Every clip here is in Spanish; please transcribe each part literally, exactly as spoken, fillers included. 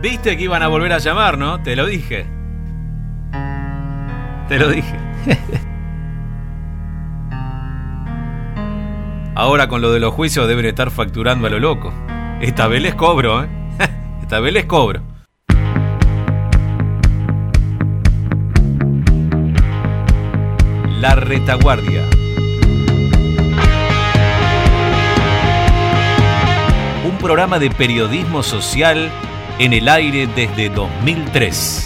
Viste que iban a volver a llamar, ¿no? Te lo dije. Te lo dije. Ahora con lo de los juicios deben estar facturando a lo loco. Esta vez les cobro, ¿eh? Esta vez les cobro. La Retaguardia. Un programa de periodismo social en el aire desde dos mil tres.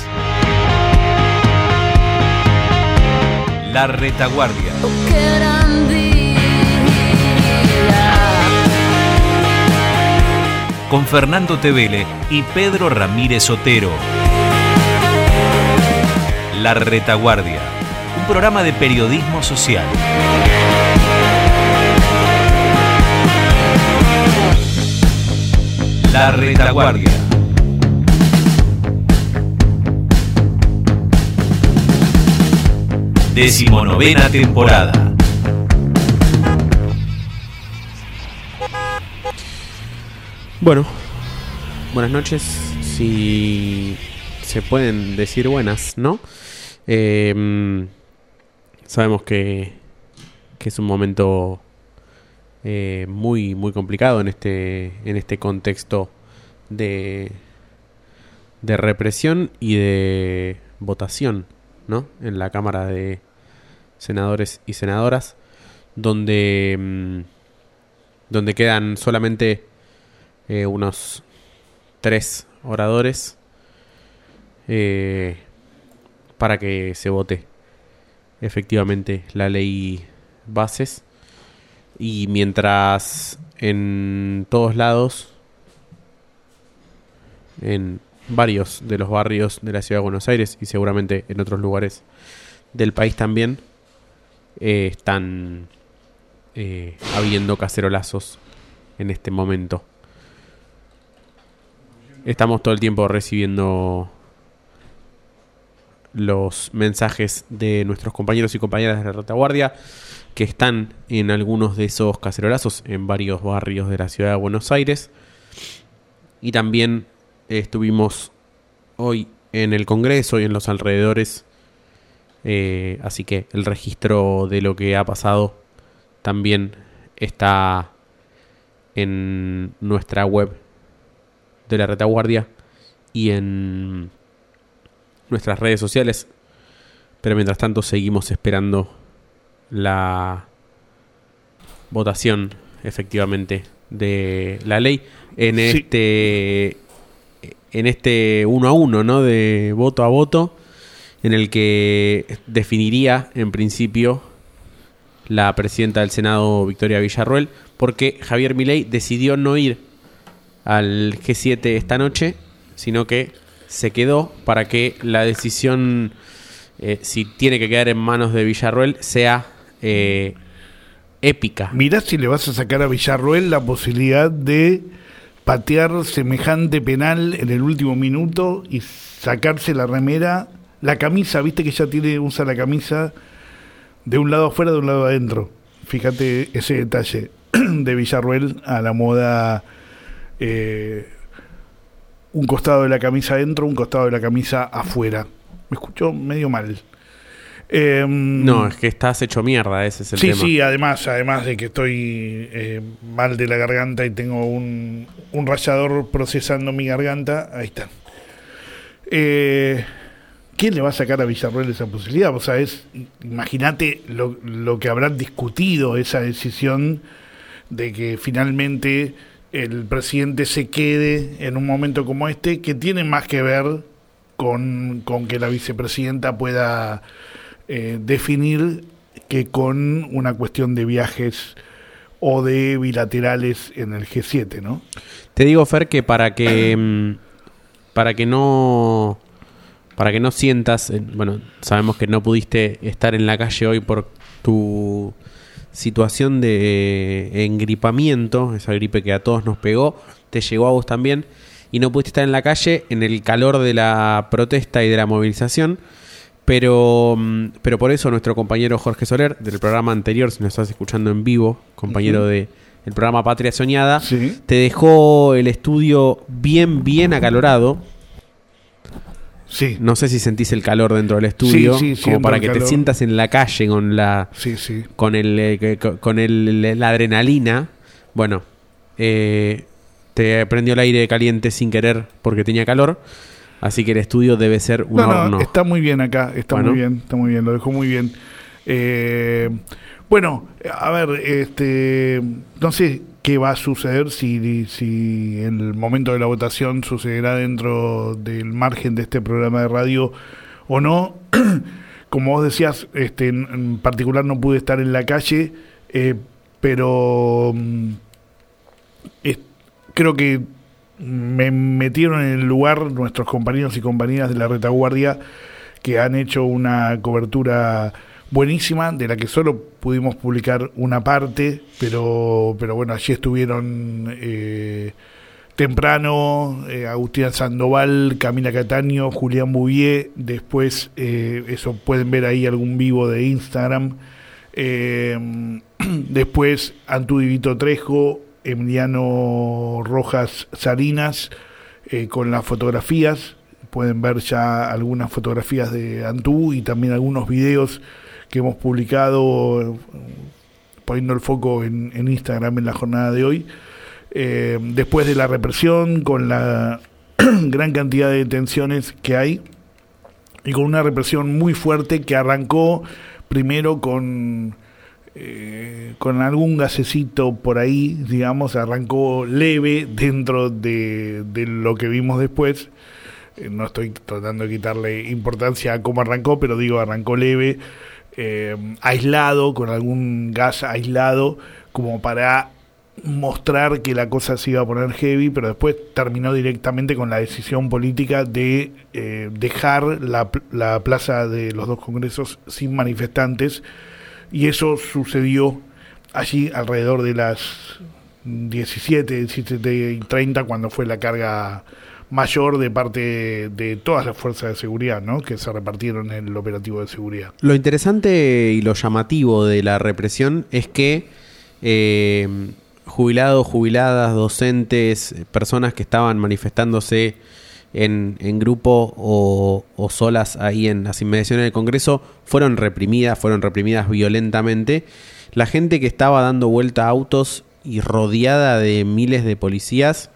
La Retaguardia. Con Fernando Tevele y Pedro Ramírez Otero. La Retaguardia, un programa de periodismo social. La Retaguardia. Decimonovena temporada. Bueno, buenas noches, si se pueden decir buenas, ¿no? Eh, sabemos que, que es un momento eh, muy muy complicado en este en este contexto de de represión y de votación, ¿no? En la Cámara de Senadores y Senadoras, donde donde quedan solamente Eh, unos tres oradores eh, para que se vote efectivamente la ley bases, y mientras en todos lados, en varios de los barrios de la ciudad de Buenos Aires y seguramente en otros lugares del país también, eh, están eh, habiendo cacerolazos en este momento. Estamos todo el tiempo recibiendo los mensajes de nuestros compañeros y compañeras de la Retaguardia que están en algunos de esos cacerolazos en varios barrios de la ciudad de Buenos Aires. Y también estuvimos hoy en el Congreso y en los alrededores. Eh, así que el registro de lo que ha pasado también está en nuestra web de la Retaguardia y en nuestras redes sociales. Pero mientras tanto seguimos esperando la votación efectivamente de la ley en sí. este en este uno a uno, ¿no? De voto a voto, en el que definiría en principio la presidenta del Senado, Victoria Villarruel, porque Javier Milei decidió no ir al G siete esta noche, sino que se quedó para que la decisión, eh, si tiene que quedar en manos de Villarruel, sea eh, épica. Mirá si le vas a sacar a Villarruel la posibilidad de patear semejante penal en el último minuto y sacarse la remera, la camisa, viste que ya tiene, usa la camisa de un lado afuera, de un lado adentro. Fíjate ese detalle de Villarruel a la moda. Eh, un costado de la camisa adentro, un costado de la camisa afuera. Me escuchó medio mal. Eh, no, es que estás hecho mierda, ese es el sí, tema. Sí, sí, además, además de que estoy eh, mal de la garganta y tengo un, un rallador procesando mi garganta, ahí está. Eh, ¿Quién le va a sacar a Villarruel esa posibilidad? O sea, es, imagínate lo, lo que habrán discutido esa decisión de que finalmente el presidente se quede en un momento como este, que tiene más que ver con, con que la vicepresidenta pueda eh, definir que con una cuestión de viajes o de bilaterales en el G siete, ¿no? Te digo, Fer, que para que para que no para que no sientas, bueno, sabemos que no pudiste estar en la calle hoy por tu situación de engripamiento, esa gripe que a todos nos pegó, te llegó a vos también, y no pudiste estar en la calle en el calor de la protesta y de la movilización, pero, pero por eso nuestro compañero Jorge Soler, del programa anterior, si nos estás escuchando en vivo, compañero uh-huh. de el programa Patria Soñada, ¿sí? Te dejó el estudio bien, bien acalorado, Sí. No sé si sentís el calor dentro del estudio, sí, sí, como para el que calor. te sientas en la calle con la Sí, sí. con el eh, con el, la adrenalina. Bueno, eh, te prendió el aire caliente sin querer porque tenía calor, así que el estudio debe ser un no, horno. No, está muy bien acá, está Bueno. muy bien, está muy bien, lo dejó muy bien. Eh, bueno, a ver, este, no sé qué va a suceder, si, si en el momento de la votación sucederá dentro del margen de este programa de radio o no. Como vos decías, este, en, en particular no pude estar en la calle, eh, pero mm, es, creo que me metieron en el lugar nuestros compañeros y compañeras de la retaguardia, que han hecho una cobertura buenísima, de la que solo pudimos publicar una parte, pero pero bueno, allí estuvieron eh, temprano eh, Agustina Sandoval, Camila Cataño, Julián Bouvier, después eh, eso pueden ver ahí algún vivo de Instagram, eh, después Antú Divito Trejo, Emiliano Rojas Salinas, eh, con las fotografías. Pueden ver ya algunas fotografías de Antú y también algunos videos que hemos publicado, poniendo el foco en, en Instagram en la jornada de hoy. Eh, después de la represión, con la gran cantidad de detenciones que hay y con una represión muy fuerte que arrancó primero con eh, con algún gasecito por ahí, digamos, arrancó leve dentro de, de lo que vimos después. Eh, no estoy tratando de quitarle importancia a cómo arrancó, pero digo, arrancó leve, eh, aislado, con algún gas aislado, como para mostrar que la cosa se iba a poner heavy, pero después terminó directamente con la decisión política de eh, dejar la, la plaza de los dos congresos sin manifestantes, y eso sucedió allí alrededor de las diecisiete, diecisiete y treinta, cuando fue la carga mayor de parte de todas las fuerzas de seguridad, ¿no?, que se repartieron en el operativo de seguridad. Lo interesante y lo llamativo de la represión es que eh, jubilados, jubiladas, docentes, personas que estaban manifestándose en, en grupo o, o solas ahí en las inmediaciones del Congreso fueron reprimidas, fueron reprimidas violentamente. La gente que estaba dando vuelta a autos y rodeada de miles de policías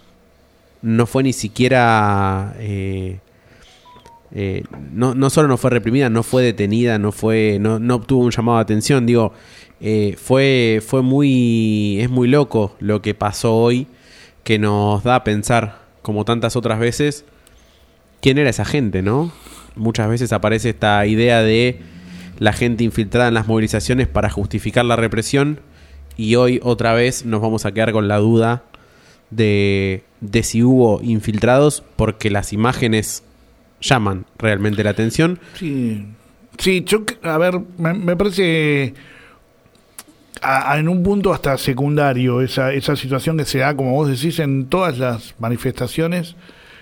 no fue ni siquiera eh, eh, no, no solo no fue reprimida, no fue detenida, no fue no, no obtuvo un llamado de atención. Digo, eh, fue fue muy es muy loco lo que pasó hoy, que nos da a pensar, como tantas otras veces, quién era esa gente, ¿no? Muchas veces aparece esta idea de la gente infiltrada en las movilizaciones para justificar la represión, y hoy otra vez nos vamos a quedar con la duda de, de si hubo infiltrados, porque las imágenes llaman realmente la atención. Sí, sí, yo, a ver, me, me parece a, a, en un punto hasta secundario esa, esa situación que se da, como vos decís, en todas las manifestaciones.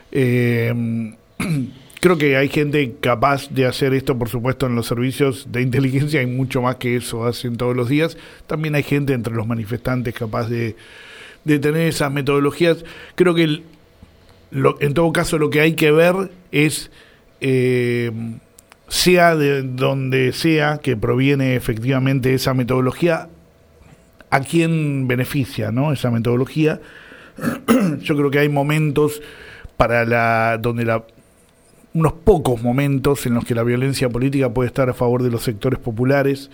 Eh, creo que hay gente capaz de hacer esto, por supuesto, en los servicios de inteligencia, hay mucho más que eso hacen todos los días. También hay gente entre los manifestantes capaz de de tener esas metodologías. Creo que el, lo, en todo caso lo que hay que ver es, eh, sea de donde sea que proviene efectivamente esa metodología, a quién beneficia, ¿no?, esa metodología. Yo creo que hay momentos para la donde la unos pocos momentos en los que la violencia política puede estar a favor de los sectores populares,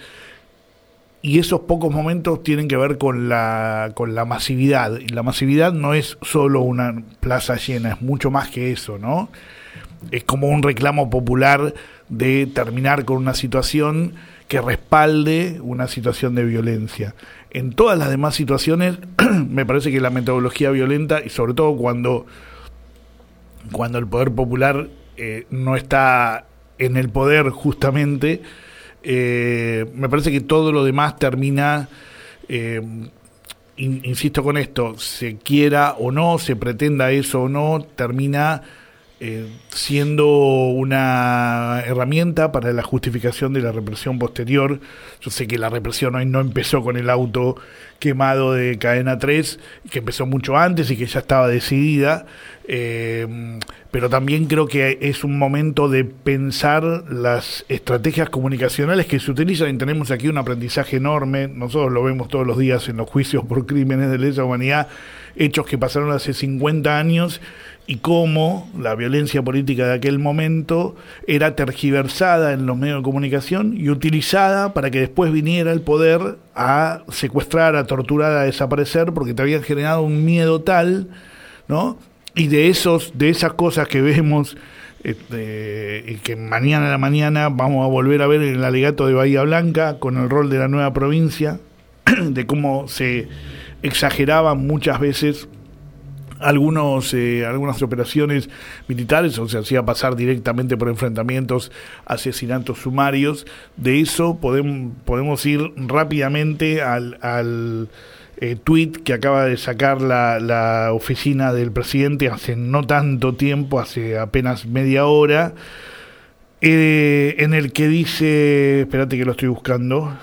y esos pocos momentos tienen que ver con la con la masividad. Y la masividad no es solo una plaza llena, es mucho más que eso, ¿no? Es como un reclamo popular de terminar con una situación que respalde una situación de violencia. En todas las demás situaciones, me parece que la metodología violenta, y sobre todo cuando, cuando el poder popular eh, no está en el poder justamente, Eh, me parece que todo lo demás termina, eh, in, insisto con esto, se quiera o no, se pretenda eso o no, termina eh, siendo una herramienta para la justificación de la represión posterior. Yo sé que la represión hoy no empezó con el auto quemado de Cadena tres, que empezó mucho antes y que ya estaba decidida, eh, pero también creo que es un momento de pensar las estrategias comunicacionales que se utilizan, y tenemos aquí un aprendizaje enorme. Nosotros lo vemos todos los días en los juicios por crímenes de lesa humanidad, hechos que pasaron hace cincuenta años, y cómo la violencia política de aquel momento era tergiversada en los medios de comunicación y utilizada para que después viniera el poder a secuestrar, a torturar, a desaparecer, porque te habían generado un miedo tal, ¿no? Y de esos, de esas cosas que vemos, este, y que mañana a la mañana vamos a volver a ver en el alegato de Bahía Blanca, con el rol de la nueva provincia, de cómo se exageraban muchas veces algunos eh, algunas operaciones militares, o se hacía pasar directamente por enfrentamientos, asesinatos sumarios. De eso podemos, podemos ir rápidamente al, al eh, tuit que acaba de sacar la, la oficina del presidente hace no tanto tiempo, hace apenas media hora, eh, en el que dice, espérate que lo estoy buscando,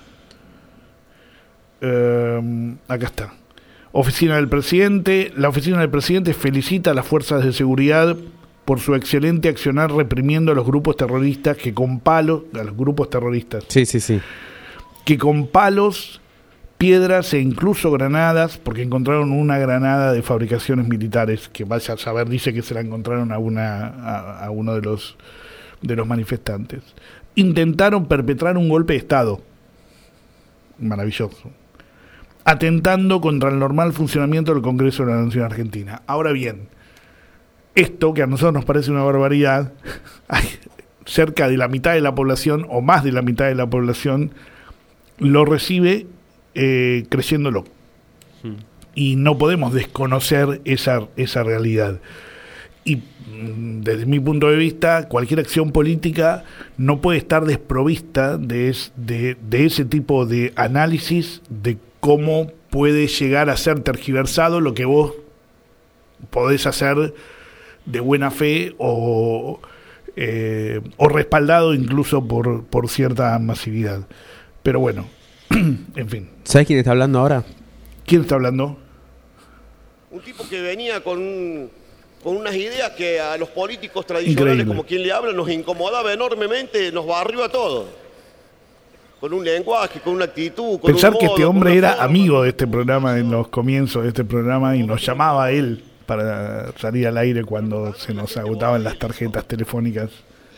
eh, acá está. Oficina del Presidente. La Oficina del Presidente felicita a las fuerzas de seguridad por su excelente accionar reprimiendo a los grupos terroristas que con palos, a los grupos terroristas. Sí, sí, sí. Que con palos, piedras e incluso granadas, porque encontraron una granada de fabricaciones militares, que vaya a saber, dice que se la encontraron a una a, a uno de los de los manifestantes. Intentaron perpetrar un golpe de Estado. Maravilloso. Atentando contra el normal funcionamiento del Congreso de la Nación Argentina. Ahora bien, esto que a nosotros nos parece una barbaridad, hay cerca de la mitad de la población, o más de la mitad de la población, lo recibe eh, creyéndolo. Hmm. Y no podemos desconocer esa, esa realidad. Y desde mi punto de vista, cualquier acción política no puede estar desprovista de, es, de, de ese tipo de análisis de cómo puede llegar a ser tergiversado lo que vos podés hacer de buena fe o, eh, o respaldado incluso por, por cierta masividad. Pero bueno, en fin. ¿Sabés quién está hablando ahora? ¿Quién está hablando? Un tipo que venía con, con unas ideas que a los políticos tradicionales, increíble, como quien le habla, nos incomodaba enormemente, nos barrió a todos. Con un lenguaje, con una actitud, con Pensar un modo, que este hombre era forma. amigo de este programa en los comienzos de este programa y nos llamaba a él para salir al aire cuando se nos agotaban las tarjetas telefónicas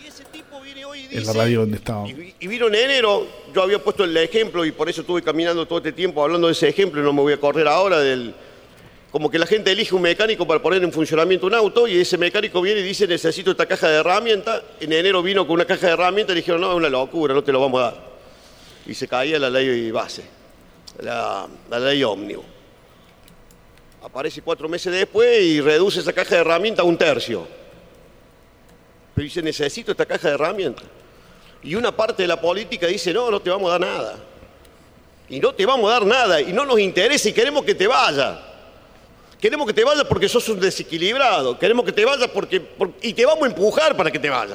en la radio donde estábamos. Y, y vino en enero, yo había puesto el ejemplo y por eso estuve caminando todo este tiempo hablando de ese ejemplo y no me voy a correr ahora del... Como que la gente elige un mecánico para poner en funcionamiento un auto y ese mecánico viene y dice necesito esta caja de herramientas. En enero vino con una caja de herramientas y le dijeron no, es una locura, no te lo vamos a dar. Y se caía la ley base, la, la ley ómnibus. Aparece cuatro meses después y reduce esa caja de herramientas a un tercio. Pero dice, necesito esta caja de herramientas. Y una parte de la política dice, no, no te vamos a dar nada. Y no te vamos a dar nada, y no nos interesa y queremos que te vayas. Queremos que te vayas porque sos un desequilibrado. Queremos que te vayas porque, por, y te vamos a empujar para que te vayas.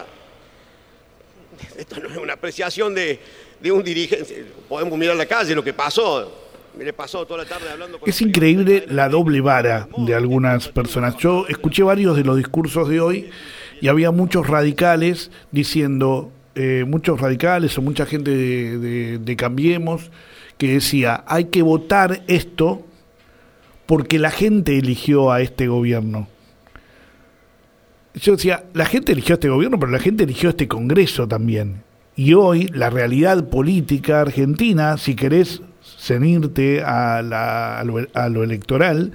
Esto no es una apreciación de... de un dirigente, podemos mirar la calle, lo que pasó, me le pasó toda la tarde hablando con... Es increíble la doble vara de algunas personas. Yo escuché varios de los discursos de hoy y había muchos radicales diciendo, eh, muchos radicales o mucha gente de, de, de Cambiemos, que decía, hay que votar esto porque la gente eligió a este gobierno. Yo decía, la gente eligió a este gobierno, pero la gente eligió a este Congreso también. Y hoy la realidad política argentina, si querés cenirte a, la, a, lo, a lo electoral,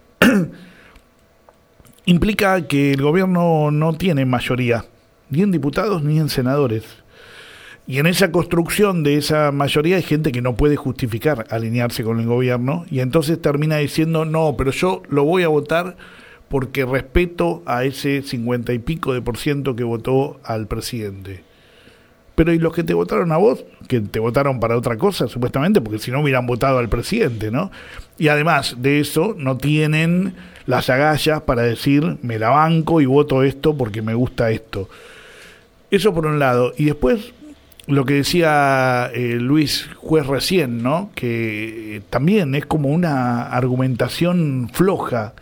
implica que el gobierno no tiene mayoría, ni en diputados ni en senadores. Y en esa construcción de esa mayoría hay gente que no puede justificar alinearse con el gobierno y entonces termina diciendo, no, pero yo lo voy a votar porque respeto a ese cincuenta y pico de por ciento que votó al presidente. Pero ¿y los que te votaron a vos? Que te votaron para otra cosa, supuestamente, porque si no hubieran votado al presidente, ¿no? Y además de eso, no tienen las agallas para decir, me la banco y voto esto porque me gusta esto. Eso por un lado. Y después, lo que decía eh, Luis Juez recién, ¿no? Que eh, también es como una argumentación floja.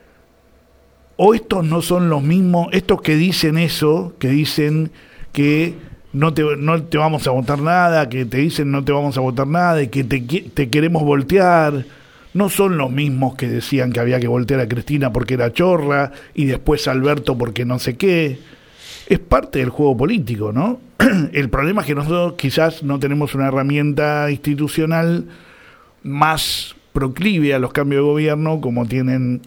O estos no son los mismos, estos que dicen eso, que dicen que no te, no te vamos a votar nada, que te dicen no te vamos a votar nada y que te, te queremos voltear, no son los mismos que decían que había que voltear a Cristina porque era chorra y después a Alberto porque no sé qué. Es parte del juego político, ¿no? El problema es que nosotros quizás no tenemos una herramienta institucional más proclive a los cambios de gobierno como tienen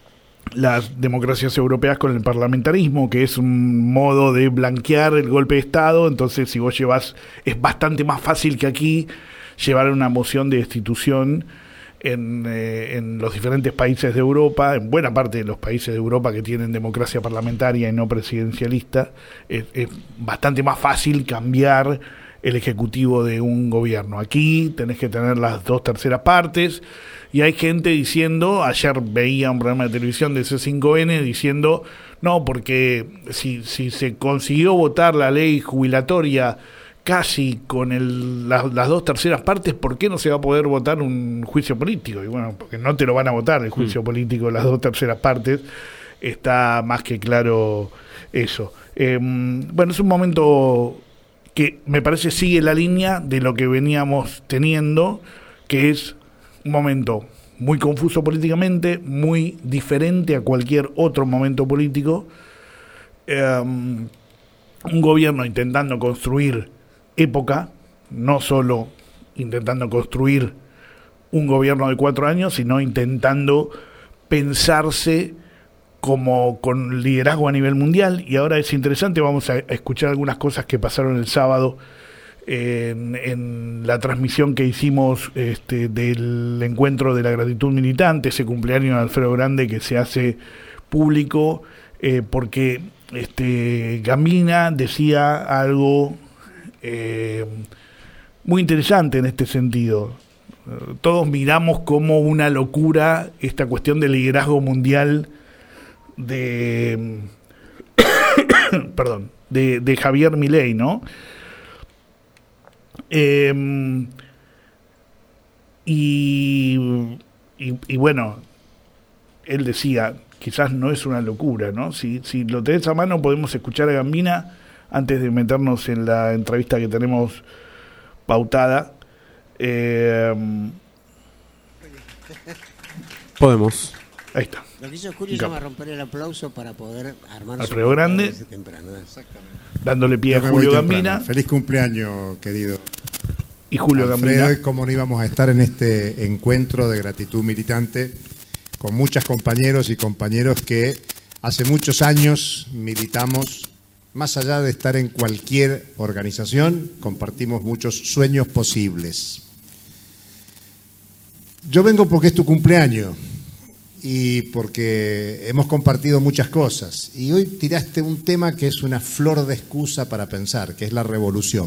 las democracias europeas con el parlamentarismo, que es un modo de blanquear el golpe de Estado. Entonces, si vos llevas, es bastante más fácil que aquí llevar una moción de destitución en, eh, en los diferentes países de Europa, en buena parte de los países de Europa que tienen democracia parlamentaria y no presidencialista. Es, es bastante más fácil cambiar el ejecutivo de un gobierno. Aquí tenés que tener las dos terceras partes. Y hay gente diciendo, ayer veía un programa de televisión de C cinco N diciendo, no, porque si, si se consiguió votar la ley jubilatoria casi con el, la, las dos terceras partes, ¿por qué no se va a poder votar un juicio político? Y bueno, porque no te lo van a votar el juicio mm. político, las dos terceras partes, está más que claro eso. Eh, bueno, es un momento que me parece sigue la línea de lo que veníamos teniendo, que es un momento muy confuso políticamente, muy diferente a cualquier otro momento político. Eh, un gobierno intentando construir época, no solo intentando construir un gobierno de cuatro años, sino intentando pensarse como con liderazgo a nivel mundial. Y ahora es interesante, vamos a escuchar algunas cosas que pasaron el sábado En, en la transmisión que hicimos este, del encuentro de la gratitud militante, ese cumpleaños de Alfredo Grande que se hace público, eh, porque este, Gambina decía algo eh, muy interesante en este sentido. Todos miramos como una locura esta cuestión del liderazgo mundial de perdón, de, de Javier Milei, ¿no? Eh, y, y, y bueno, él decía, quizás no es una locura, ¿no? Si, si lo tenés a mano podemos escuchar a Gambina antes de meternos en la entrevista que tenemos pautada. Eh, podemos. Ahí está. Lo que hizo Julio se llama romper el aplauso para poder armar Alfredo Grande, temprano. Exactamente. Dándole pie a Julio Gambina. Feliz cumpleaños, querido. Y Julio Alfredo, Gambina. ¿cómo no íbamos a estar en este encuentro de gratitud militante con muchas compañeros y compañeros que hace muchos años militamos, más allá de estar en cualquier organización, compartimos muchos sueños posibles. Yo vengo porque es tu cumpleaños y porque hemos compartido muchas cosas. Y hoy tiraste un tema que es una flor de excusa para pensar, que es la revolución.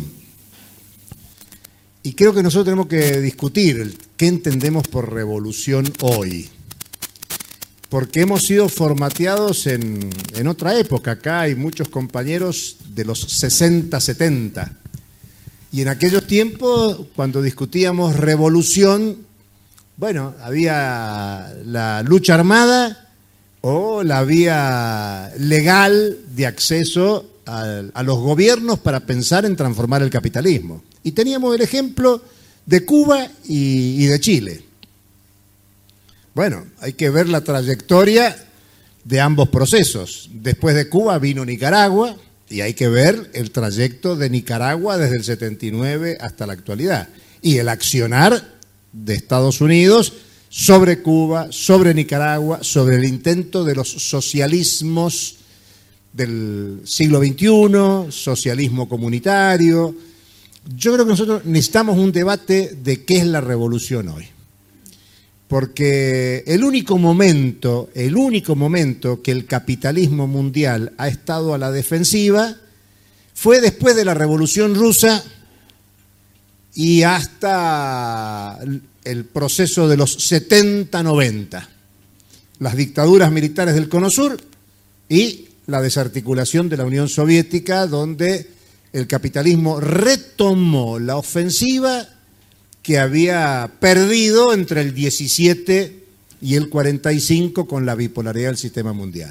Y creo que nosotros tenemos que discutir qué entendemos por revolución hoy. Porque hemos sido formateados en, en otra época. Acá hay muchos compañeros de los sesenta, setenta. Y en aquellos tiempos, cuando discutíamos revolución, bueno, había la lucha armada o la vía legal de acceso a, a los gobiernos para pensar en transformar el capitalismo. Y teníamos el ejemplo de Cuba y, y de Chile. Bueno, hay que ver la trayectoria de ambos procesos. Después de Cuba vino Nicaragua y hay que ver el trayecto de Nicaragua desde el setenta y nueve hasta la actualidad. Y el accionar de Estados Unidos sobre Cuba, sobre Nicaragua, sobre el intento de los socialismos del siglo veintiuno, socialismo comunitario. Yo creo que nosotros necesitamos un debate de qué es la revolución hoy. Porque el único momento, el único momento que el capitalismo mundial ha estado a la defensiva fue después de la Revolución Rusa y hasta el proceso de los setenta noventa, las dictaduras militares del Cono Sur y la desarticulación de la Unión Soviética, donde el capitalismo retomó la ofensiva que había perdido entre el diecisiete y el cuarenta y cinco con la bipolaridad del sistema mundial.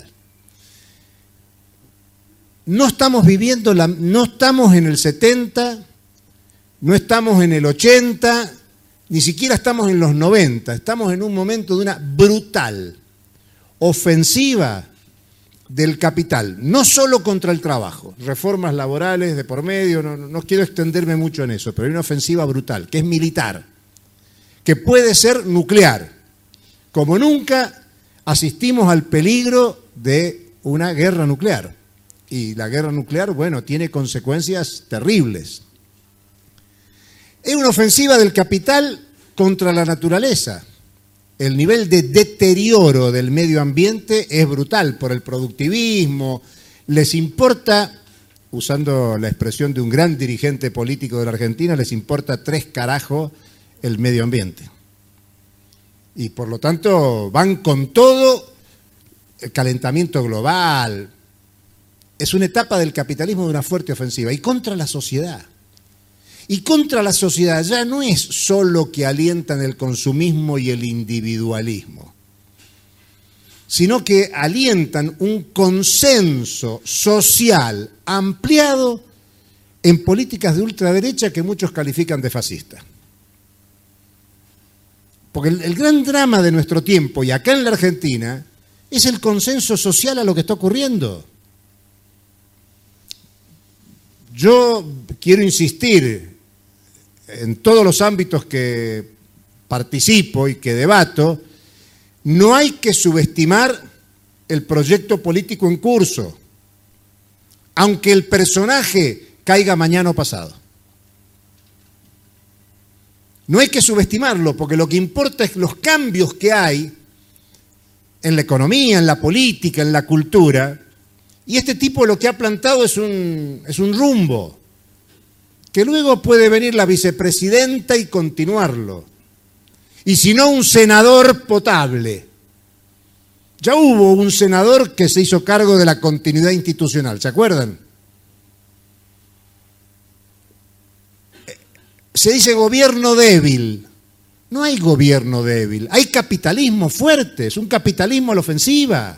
No estamos viviendo, la, no estamos en el setenta, no estamos en el ochenta, ni siquiera estamos en los noventa, estamos en un momento de una brutal ofensiva del capital, no solo contra el trabajo, reformas laborales de por medio, no, no quiero extenderme mucho en eso, pero hay una ofensiva brutal, que es militar, que puede ser nuclear. Como nunca asistimos al peligro de una guerra nuclear. Y la guerra nuclear, bueno, tiene consecuencias terribles. Es una ofensiva del capital contra la naturaleza. El nivel de deterioro del medio ambiente es brutal por el productivismo. Les importa, usando la expresión de un gran dirigente político de la Argentina, les importa tres carajos el medio ambiente. Y por lo tanto van con todo el calentamiento global. Es una etapa del capitalismo de una fuerte ofensiva y contra la sociedad. Y contra la sociedad ya no es solo que alientan el consumismo y el individualismo, sino que alientan un consenso social ampliado en políticas de ultraderecha que muchos califican de fascistas. Porque el, el gran drama de nuestro tiempo, y acá en la Argentina, es el consenso social a lo que está ocurriendo. Yo quiero insistir en todos los ámbitos que participo y que debato, no hay que subestimar el proyecto político en curso, aunque el personaje caiga mañana o pasado. No hay que subestimarlo, porque lo que importa es los cambios que hay en la economía, en la política, en la cultura, y este tipo lo que ha plantado es un, es un rumbo, que luego puede venir la vicepresidenta y continuarlo. Y si no, un senador potable. Ya hubo un senador que se hizo cargo de la continuidad institucional, ¿se acuerdan? Se dice gobierno débil. No hay gobierno débil, hay capitalismo fuerte, es un capitalismo a la ofensiva.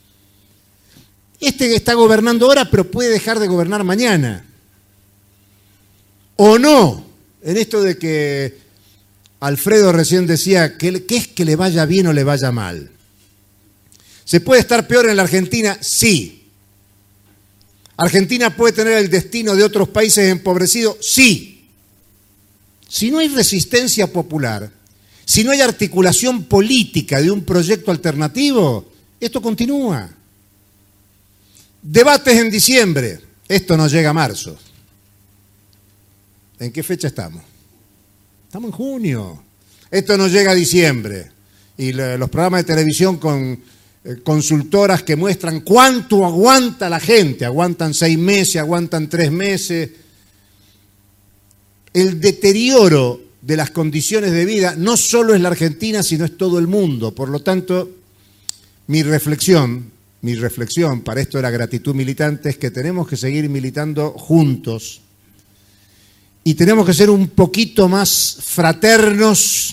Este está gobernando ahora, pero puede dejar de gobernar mañana. O no, en esto de que Alfredo recién decía que, que es que le vaya bien o le vaya mal. ¿Se puede estar peor en la Argentina? Sí. ¿Argentina puede tener el destino de otros países empobrecidos? Sí. Si no hay resistencia popular, si no hay articulación política de un proyecto alternativo, esto continúa. Debates en diciembre, esto no llega a marzo. ¿En qué fecha estamos? Estamos en junio. Esto no llega a diciembre. Y los programas de televisión con eh, consultoras que muestran cuánto aguanta la gente. Aguantan seis meses, aguantan tres meses. El deterioro de las condiciones de vida no solo es la Argentina, sino es todo el mundo. Por lo tanto, mi reflexión, mi reflexión para esto de la gratitud militante es que tenemos que seguir militando juntos. Y tenemos que ser un poquito más fraternos,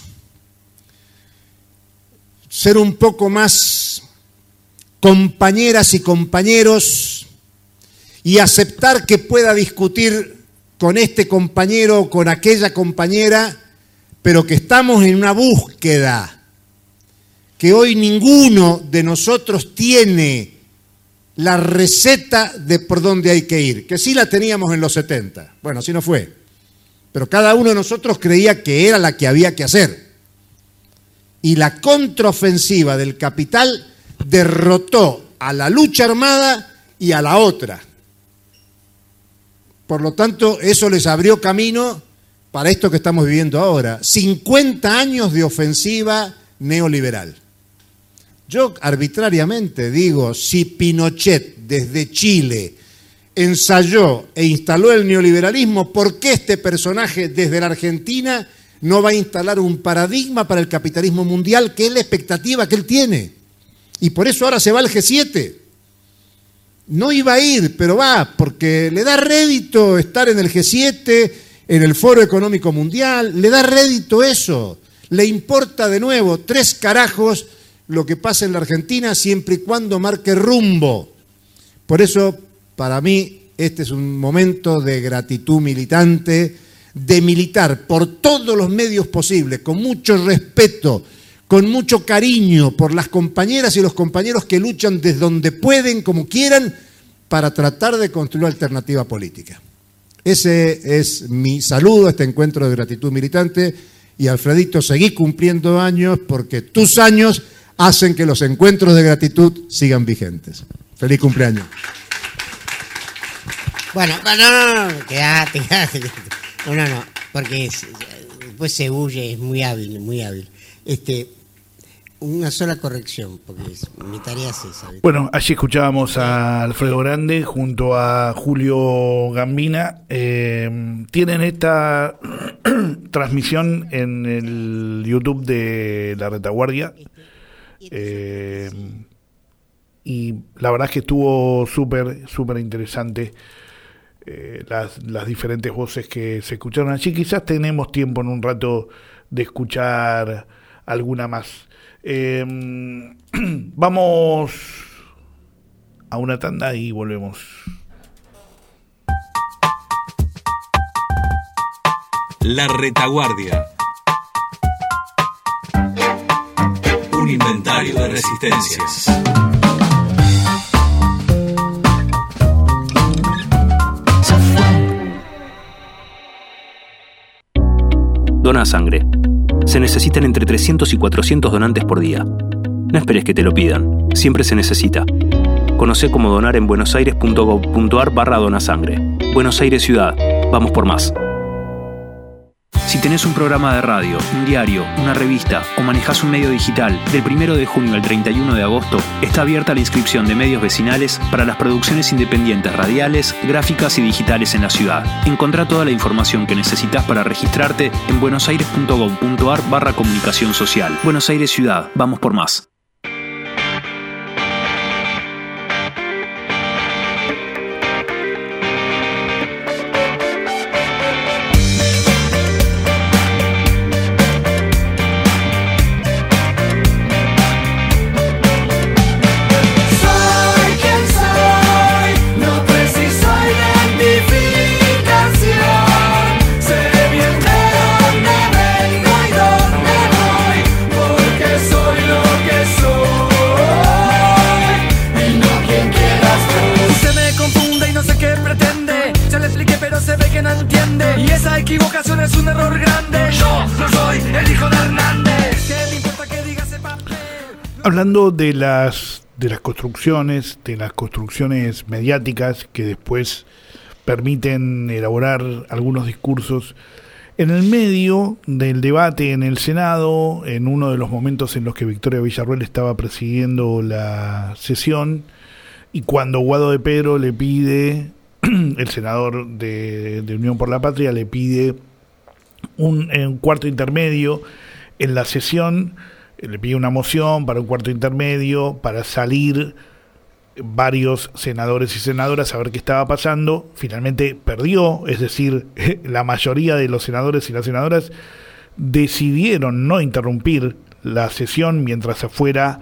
ser un poco más compañeras y compañeros y aceptar que pueda discutir con este compañero o con aquella compañera, pero que estamos en una búsqueda, que hoy ninguno de nosotros tiene la receta de por dónde hay que ir, que sí la teníamos en los setenta. Bueno, así no fue. Pero cada uno de nosotros creía que era la que había que hacer. Y la contraofensiva del capital derrotó a la lucha armada y a la otra. Por lo tanto, eso les abrió camino para esto que estamos viviendo ahora. cincuenta años de ofensiva neoliberal. Yo arbitrariamente digo, si Pinochet desde Chile ensayó e instaló el neoliberalismo, ¿por qué este personaje desde la Argentina no va a instalar un paradigma para el capitalismo mundial, que es la expectativa que él tiene? Y por eso ahora se va al G siete. No iba a ir, pero va, porque le da rédito estar en el G siete, en el Foro Económico Mundial, le da rédito eso. Le importa de nuevo tres carajos lo que pasa en la Argentina siempre y cuando marque rumbo. Por eso, para mí, este es un momento de gratitud militante, de militar por todos los medios posibles, con mucho respeto, con mucho cariño por las compañeras y los compañeros que luchan desde donde pueden, como quieran, para tratar de construir alternativa política. Ese es mi saludo a este encuentro de gratitud militante. Y Alfredito, seguí cumpliendo años porque tus años hacen que los encuentros de gratitud sigan vigentes. Feliz cumpleaños. Bueno, no, no, no, no, quedate, quedate. No, no, no, porque es, después se huye, es muy hábil, muy hábil. Este, una sola corrección, porque es, mi tarea es esa. ¿Viste? Bueno, allí escuchábamos a Alfredo Grande junto a Julio Gambina. Eh, tienen esta transmisión en el YouTube de La Retaguardia. Eh, y la verdad es que estuvo súper, súper interesante. Eh, las, las diferentes voces que se escucharon allí. Quizás tenemos tiempo en un rato de escuchar alguna más. Eh, vamos a una tanda y volvemos. La Retaguardia. Un inventario de resistencias. Dona sangre. Se necesitan entre trescientos y cuatrocientos donantes por día. No esperes que te lo pidan. Siempre se necesita. Conocé cómo donar en buenosaires.gov.ar barra donasangre. Buenos Aires Ciudad. Vamos por más. Si tenés un programa de radio, un diario, una revista o manejás un medio digital, del primero de junio al treinta y uno de agosto está abierta la inscripción de medios vecinales para las producciones independientes radiales, gráficas y digitales en la ciudad. Encontrá toda la información que necesitas para registrarte en buenosaires.gov.ar barra comunicación social. Buenos Aires Ciudad. Vamos por más. equivocación es un error grande. Yo no soy el hijo de Hernández. ¿Qué me importa que diga ese papel? Hablando de las de las construcciones, de las construcciones mediáticas que después permiten elaborar algunos discursos, en el medio del debate en el Senado, en uno de los momentos en los que Victoria Villarruel estaba presidiendo la sesión, y cuando Guado de Pedro le pide, el senador de, de Unión por la Patria, le pide un, un cuarto intermedio en la sesión, le pide una moción para un cuarto intermedio, para salir varios senadores y senadoras a ver qué estaba pasando. Finalmente perdió, es decir, la mayoría de los senadores y las senadoras decidieron no interrumpir la sesión mientras afuera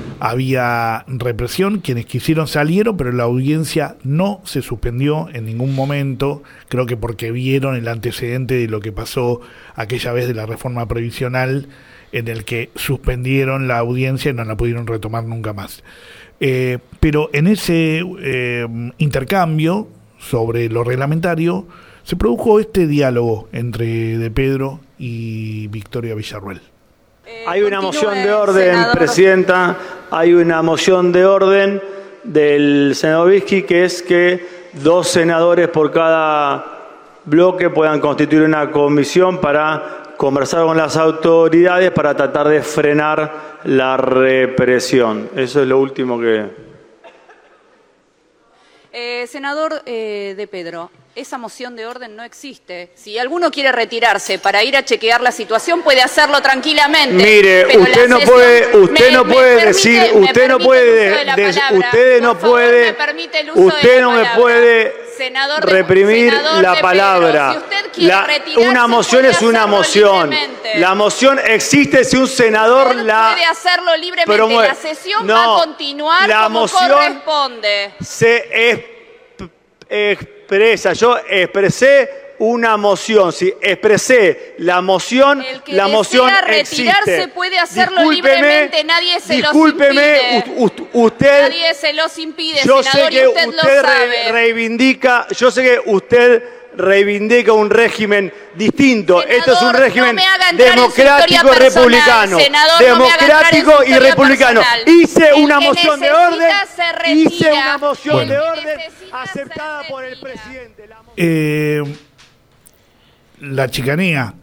había represión. Quienes quisieron salieron, pero la audiencia no se suspendió en ningún momento, creo que porque vieron el antecedente de lo que pasó aquella vez de la reforma previsional, en el que suspendieron la audiencia y no la pudieron retomar nunca más. Eh, pero en ese eh, intercambio sobre lo reglamentario se produjo este diálogo entre De Pedro y Victoria Villarruel. Eh, hay una moción de orden, senador. Presidenta, hay una moción de orden del senador Vizqui, que es que dos senadores por cada bloque puedan constituir una comisión para conversar con las autoridades para tratar de frenar la represión. Eso es lo último que... Eh, senador eh, de Pedro, esa moción de orden no existe. Si alguno quiere retirarse para ir a chequear la situación, puede hacerlo tranquilamente. Mire, pero usted la no sesión- puede, usted me- no me puede permite- decir, me usted no permite puede, el uso de la de- palabra. usted no Por favor, puede, me permite el uso de usted la no me palabra. puede Senador de- reprimir senador la de Pedro, palabra. si usted quiere La- retirarse, una moción puede es una hacerlo moción. libremente. La moción existe si un senador la Puede hacerlo libremente. promueve. La sesión No, va a continuar la como moción corresponde. se es- expresa. Yo expresé una moción, sí, expresé la moción, El que la desea moción retirarse existe. puede hacerlo Discúlpeme, libremente, nadie se discúlpeme, los impide. u- u- usted, Nadie se los impide, yo senador, sé y que usted, usted, lo re- sabe. reivindica, yo sé que usted reivindica un régimen distinto. Senador, Esto es un régimen no me haga entrar en su democrático historia y republicano. personal. Senador, no me haga entrar en democrático su y historia republicano. personal. Hice El una que moción de necesita orden, se retira. hice una moción Bueno. de orden aceptada por el presidente. La mo- Eh, la chicanea,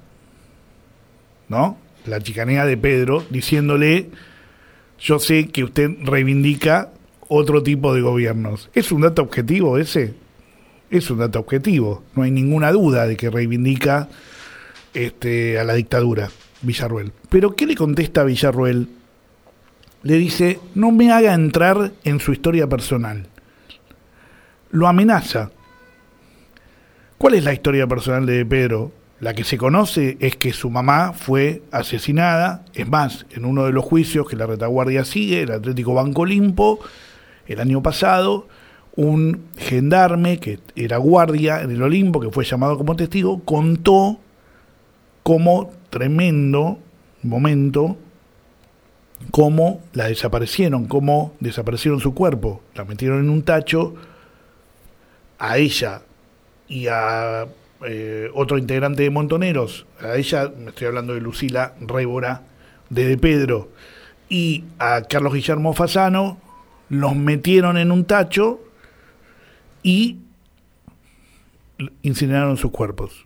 ¿no? La chicanea de Pedro diciéndole, yo sé que usted reivindica otro tipo de gobiernos. ¿Es un dato objetivo ese? Es un dato objetivo. No hay ninguna duda de que reivindica este, a la dictadura, Villarruel. Pero ¿qué le contesta a Villarruel? Le dice, no me haga entrar en su historia personal. Lo amenaza. ¿Cuál es la historia personal de Pedro? La que se conoce es que su mamá fue asesinada. Es más, en uno de los juicios que la retaguardia sigue, el Atlético Banco Olimpo, el año pasado, un gendarme que era guardia en el Olimpo, que fue llamado como testigo, contó como tremendo momento cómo la desaparecieron, cómo desaparecieron su cuerpo. La metieron en un tacho, a ella y a eh, otro integrante de Montoneros, a ella, me estoy hablando de Lucila Révora, de De Pedro, y a Carlos Guillermo Fasano, los metieron en un tacho y incineraron sus cuerpos.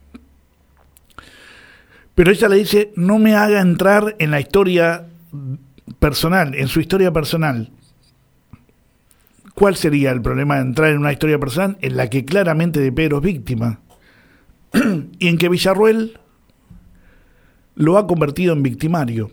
Pero ella le dice, no me haga entrar en la historia personal, en su historia personal. ¿Cuál sería el problema de entrar en una historia personal en la que claramente De Pedro es víctima? Y en que Villarruel lo ha convertido en victimario.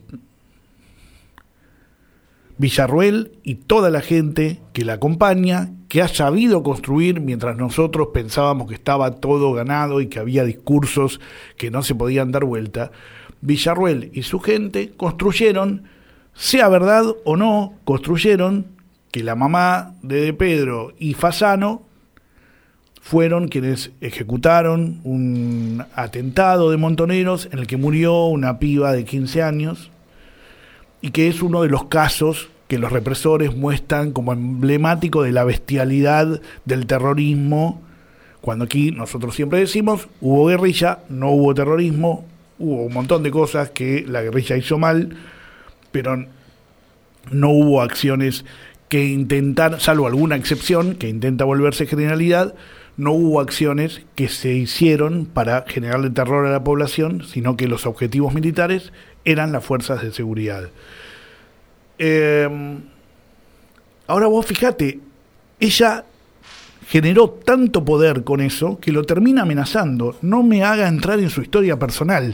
Villarruel y toda la gente que la acompaña, que ha sabido construir mientras nosotros pensábamos que estaba todo ganado y que había discursos que no se podían dar vuelta, Villarruel y su gente construyeron, sea verdad o no, construyeron que la mamá de De Pedro y Fasano fueron quienes ejecutaron un atentado de Montoneros en el que murió una piba de quince años y que es uno de los casos que los represores muestran como emblemático de la bestialidad del terrorismo, cuando aquí nosotros siempre decimos, hubo guerrilla, no hubo terrorismo, hubo un montón de cosas que la guerrilla hizo mal, pero no hubo acciones que intentar, salvo alguna excepción que intenta volverse generalidad, no hubo acciones que se hicieron para generarle terror a la población, sino que los objetivos militares eran las fuerzas de seguridad. Eh, ahora vos fíjate, ella generó tanto poder con eso que lo termina amenazando. No me haga entrar en su historia personal.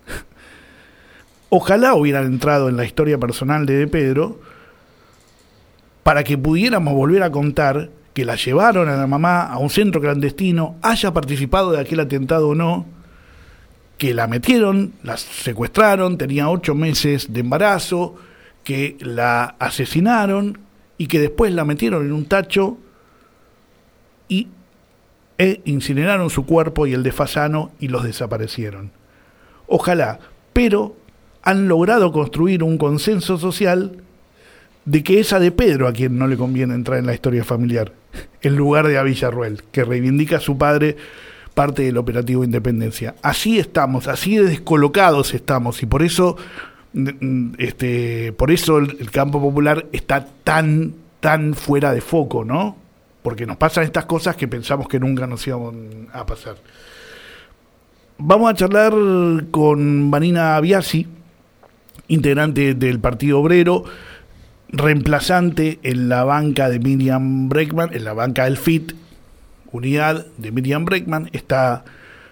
Ojalá hubieran entrado en la historia personal de De Pedro para que pudiéramos volver a contar que la llevaron a la mamá a un centro clandestino, haya participado de aquel atentado o no, que la metieron, la secuestraron, tenía ocho meses de embarazo, que la asesinaron y que después la metieron en un tacho y e incineraron su cuerpo y el de Fasano y los desaparecieron. Ojalá, pero han logrado construir un consenso social de que es a De Pedro a quien no le conviene entrar en la historia familiar, en lugar de a Villarruel, que reivindica a su padre parte del operativo Independencia. Así estamos, así de descolocados estamos, y por eso este, por eso el, el campo popular está tan, tan fuera de foco, ¿no? Porque nos pasan estas cosas que pensamos que nunca nos iban a pasar. Vamos a charlar con Vanina Biasi, integrante del Partido Obrero. reemplazante en la banca de Miriam Bregman, en la banca del F I T, unidad de Miriam Bregman, esta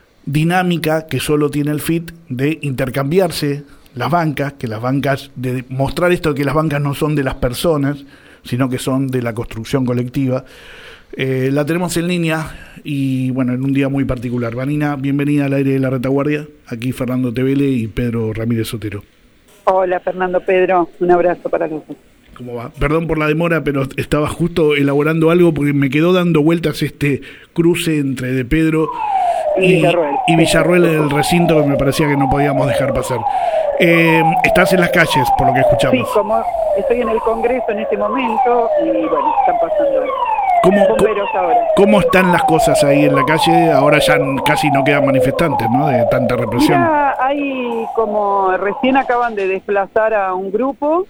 dinámica que solo tiene el F I T de intercambiarse las bancas, que las bancas, de mostrar esto de que las bancas no son de las personas, sino que son de la construcción colectiva. Eh, la tenemos en línea y bueno, en un día muy particular. Vanina, bienvenida al aire de la retaguardia. Aquí Fernando Tevele y Pedro Ramírez Sotero. Hola Fernando, Pedro, un abrazo para los dos. ¿Cómo va? Perdón por la demora, pero estaba justo elaborando algo porque me quedó dando vueltas este cruce entre de Pedro y Villarroel, y Villarroel en el recinto que me parecía que no podíamos dejar pasar. Eh, estás en las calles, por lo que escuchamos. Sí, como estoy en el Congreso en este momento y bueno, están pasando ¿Cómo, bomberos ahora. ¿Cómo están las cosas ahí en la calle? Ahora ya casi no quedan manifestantes, ¿no? De tanta represión. Mira, hay como recién acaban de desplazar a un grupo,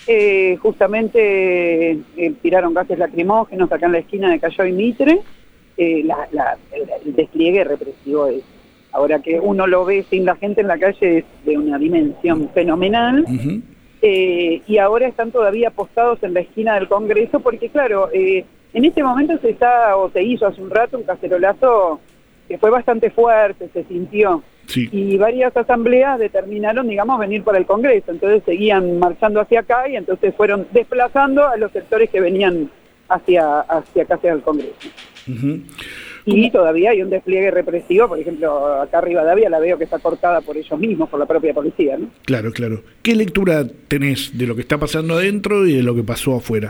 eh, justamente eh, tiraron gases lacrimógenos acá en la esquina de Callao y Mitre. Eh, la, la, el, el despliegue represivo es, ahora que uno lo ve sin la gente en la calle, es de una dimensión fenomenal. Uh-huh. eh, y ahora están todavía postados en la esquina del Congreso porque claro, eh, en este momento se está, o se hizo hace un rato, un cacerolazo que fue bastante fuerte, se sintió. Sí. Y varias asambleas determinaron, digamos, venir para el Congreso. Entonces seguían marchando hacia acá y entonces fueron desplazando a los sectores que venían hacia, hacia acá, hacia el Congreso. Uh-huh. Y todavía hay un despliegue represivo, por ejemplo, acá arriba de Avia la veo que está cortada por ellos mismos, por la propia policía, ¿no? Claro, claro. ¿Qué lectura tenés de lo que está pasando adentro y de lo que pasó afuera?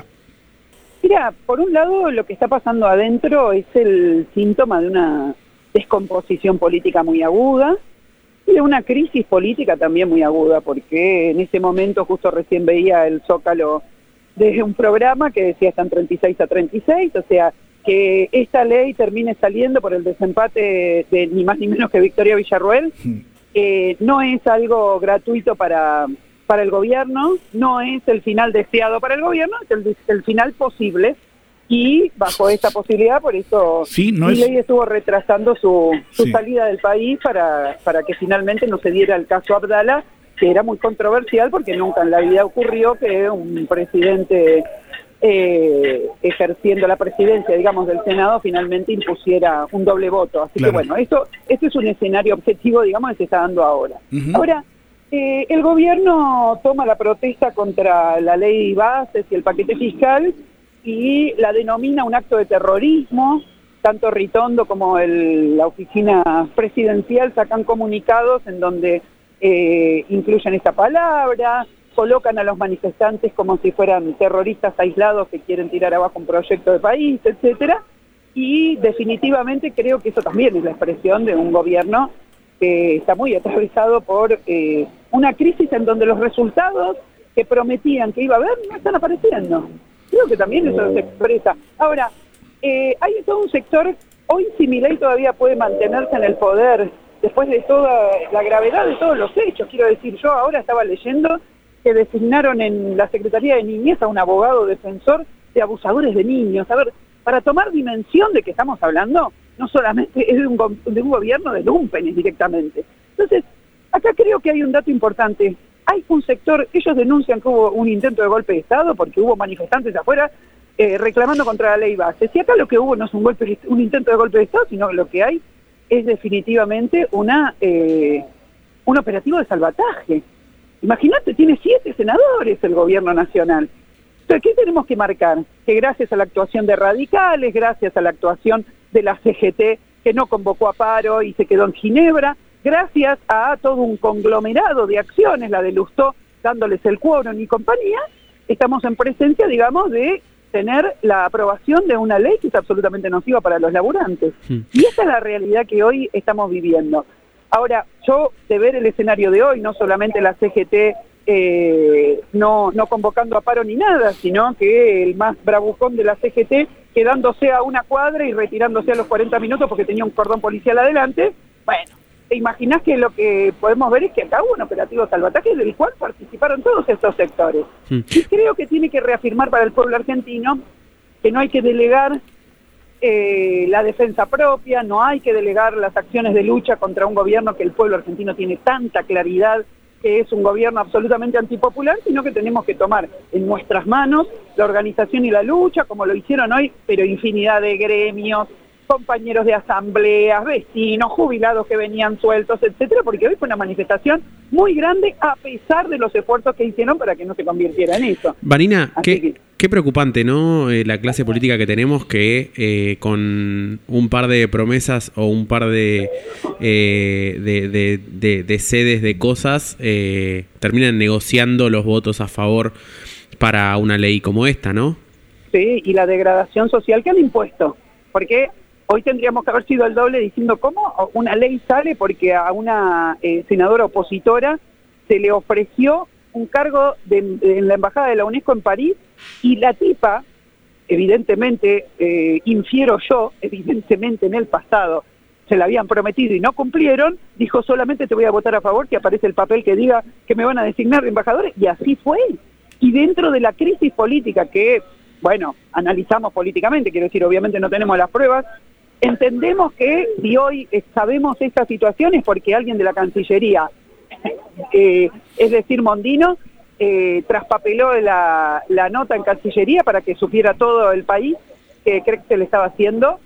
Mira, por un lado lo que está pasando adentro es el síntoma de una descomposición política muy aguda y de una crisis política también muy aguda, porque en ese momento justo recién veía el Zócalo de un programa que decía están treinta y seis a treinta y seis, o sea, que esta ley termine saliendo por el desempate de ni más ni menos que Victoria Villarroel, eh, no es algo gratuito para... para el gobierno, no es el final deseado para el gobierno, es el, el final posible, y bajo esta posibilidad, por eso sí, no Milei es... estuvo retrasando su, su sí. salida del país para, para que finalmente no se diera el caso Abdala, que era muy controversial porque nunca en la vida ocurrió que un presidente eh, ejerciendo la presidencia, digamos, del Senado, finalmente impusiera un doble voto. Así claro. que bueno, esto, esto es un escenario objetivo, digamos, que se está dando ahora. Uh-huh. Ahora, Eh, el gobierno toma la protesta contra la ley bases y el paquete fiscal y la denomina un acto de terrorismo. Tanto Ritondo como el, la oficina presidencial sacan comunicados en donde eh, incluyen esta palabra, colocan a los manifestantes como si fueran terroristas aislados que quieren tirar abajo un proyecto de país, etcétera. Y definitivamente creo que eso también es la expresión de un gobierno que está muy atravesado por eh, una crisis en donde los resultados que prometían que iba a haber no están apareciendo. Creo que también eso se expresa. Ahora, eh, hay todo un sector, hoy si Milei todavía puede mantenerse en el poder después de toda la gravedad de todos los hechos, quiero decir, yo ahora estaba leyendo que designaron en la Secretaría de Niñez a un abogado defensor de abusadores de niños. A ver, para tomar dimensión de que estamos hablando, no solamente es de un, go- de un gobierno de lumpenes directamente. Entonces, acá creo que hay un dato importante. Hay un sector, ellos denuncian que hubo un intento de golpe de Estado porque hubo manifestantes afuera eh, reclamando contra la ley base. Si acá lo que hubo no es un golpe, un intento de golpe de Estado, sino que lo que hay es definitivamente una eh, un operativo de salvataje. Imagínate, tiene siete senadores el gobierno nacional. Entonces, ¿qué tenemos que marcar? Que gracias a la actuación de radicales, gracias a la actuación de la C G T, que no convocó a paro y se quedó en Ginebra, gracias a todo un conglomerado de acciones, la de Lustó dándoles el quórum y compañía, estamos en presencia, digamos, de tener la aprobación de una ley que es absolutamente nociva para los laburantes. Sí. Y esta es la realidad que hoy estamos viviendo. Ahora, yo de ver el escenario de hoy, no solamente la C G T eh, no, no convocando a paro ni nada, sino que el más bravucón de la C G T quedándose a una cuadra y retirándose a los cuarenta minutos porque tenía un cordón policial adelante, bueno, te imaginás que lo que podemos ver es que acá hubo un operativo salvataje del cual participaron todos estos sectores. Sí. Y creo que tiene que reafirmar para el pueblo argentino que no hay que delegar eh, la defensa propia, no hay que delegar las acciones de lucha contra un gobierno que el pueblo argentino tiene tanta claridad que que es un gobierno absolutamente antipopular, sino que tenemos que tomar en nuestras manos la organización y la lucha, como lo hicieron hoy, pero infinidad de gremios, compañeros de asambleas, vecinos, jubilados que venían sueltos, etcétera, porque hoy fue una manifestación muy grande a pesar de los esfuerzos que hicieron para que no se convirtiera en eso. Vanina, qué, que... qué preocupante, ¿no? Eh, la clase política que tenemos que eh, con un par de promesas o un par de, eh, de, de, de, de sedes de cosas eh, terminan negociando los votos a favor para una ley como esta, ¿no? Sí, y la degradación social que han impuesto, porque hoy tendríamos que haber sido el doble diciendo cómo una ley sale porque a una eh, senadora opositora se le ofreció un cargo de, de, en la Embajada de la UNESCO en París y la tipa, evidentemente, eh, infiero yo, evidentemente en el pasado se la habían prometido y no cumplieron, dijo solamente te voy a votar a favor, que aparece el papel que diga que me van a designar de embajadores, y así fue. Y dentro de la crisis política que, bueno, analizamos políticamente, quiero decir, obviamente no tenemos las pruebas, entendemos que si hoy sabemos estas situaciones porque alguien de la Cancillería, eh, es decir, Mondino, eh, traspapeló la, la nota en Cancillería para que supiera todo el país que cree que se le estaba haciendo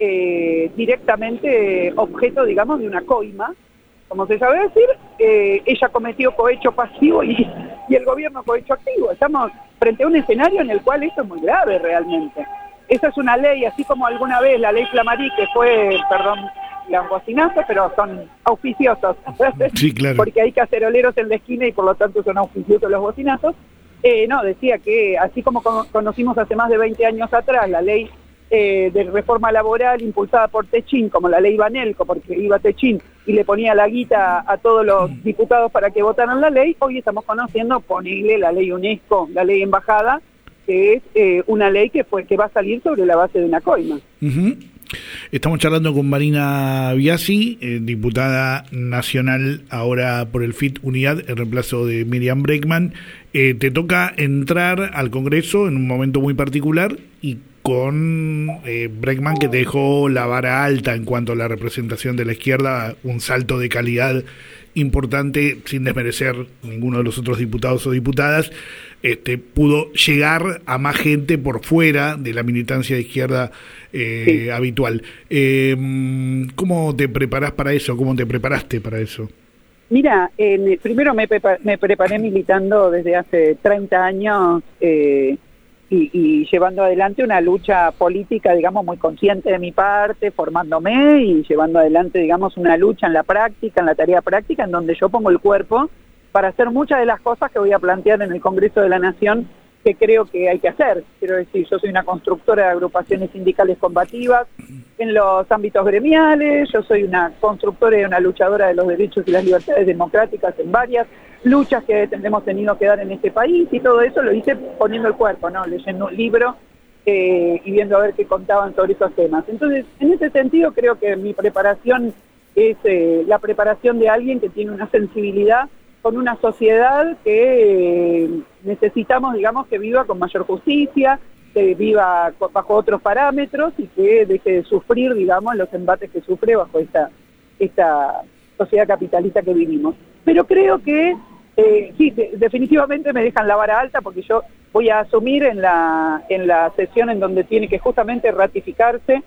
eh, directamente objeto, digamos, de una coima, como se sabe decir, eh, ella cometió cohecho pasivo y, y el gobierno cohecho activo. Estamos frente a un escenario en el cual esto es muy grave realmente. Esa es una ley, así como alguna vez la ley Clamarí, que fue, perdón, los bocinazos, pero son auspiciosos. Sí, claro. Porque hay caceroleros en la esquina y por lo tanto son auspiciosos los bocinazos. Eh, no, decía que así como con, conocimos hace más de veinte años atrás la ley eh, de reforma laboral impulsada por Techín, como la ley Banelco, porque iba Techín y le ponía la guita a todos los diputados para que votaran la ley, hoy estamos conociendo, ponele la ley UNESCO, la ley Embajada, que es eh, una ley que fue que va a salir sobre la base de una coima. Uh-huh. Estamos charlando con Marina Biasi, eh, diputada nacional ahora por el F I T Unidad, en reemplazo de Miriam Bregman. Eh, te toca entrar al Congreso en un momento muy particular y con eh, Bregman, que te dejó la vara alta en cuanto a la representación de la izquierda, un salto de calidad importante, sin desmerecer ninguno de los otros diputados o diputadas. Este, pudo llegar a más gente por fuera de la militancia de izquierda eh, sí. habitual. Eh, ¿Cómo te preparás para eso? ¿Cómo te preparaste para eso? Mira, eh, primero me, prepa- me preparé militando desde hace treinta años eh, y, y llevando adelante una lucha política, digamos, muy consciente de mi parte, formándome y llevando adelante, digamos, una lucha en la práctica, en la tarea práctica, en donde yo pongo el cuerpo para hacer muchas de las cosas que voy a plantear en el Congreso de la Nación que creo que hay que hacer. Quiero decir, yo soy una constructora de agrupaciones sindicales combativas en los ámbitos gremiales, yo soy una constructora y una luchadora de los derechos y las libertades democráticas en varias luchas que hemos tenido que dar en este país, y todo eso lo hice poniendo el cuerpo, ¿no? Leyendo un libro eh, y viendo a ver qué contaban sobre esos temas. Entonces, en ese sentido, creo que mi preparación es eh, la preparación de alguien que tiene una sensibilidad con una sociedad que eh, necesitamos, digamos, que viva con mayor justicia, que viva bajo otros parámetros y que deje de sufrir, digamos, los embates que sufre bajo esta, esta sociedad capitalista que vivimos. Pero creo que, eh, sí, de, definitivamente me dejan la vara alta porque yo voy a asumir en la, en la sesión en donde tiene que justamente ratificarse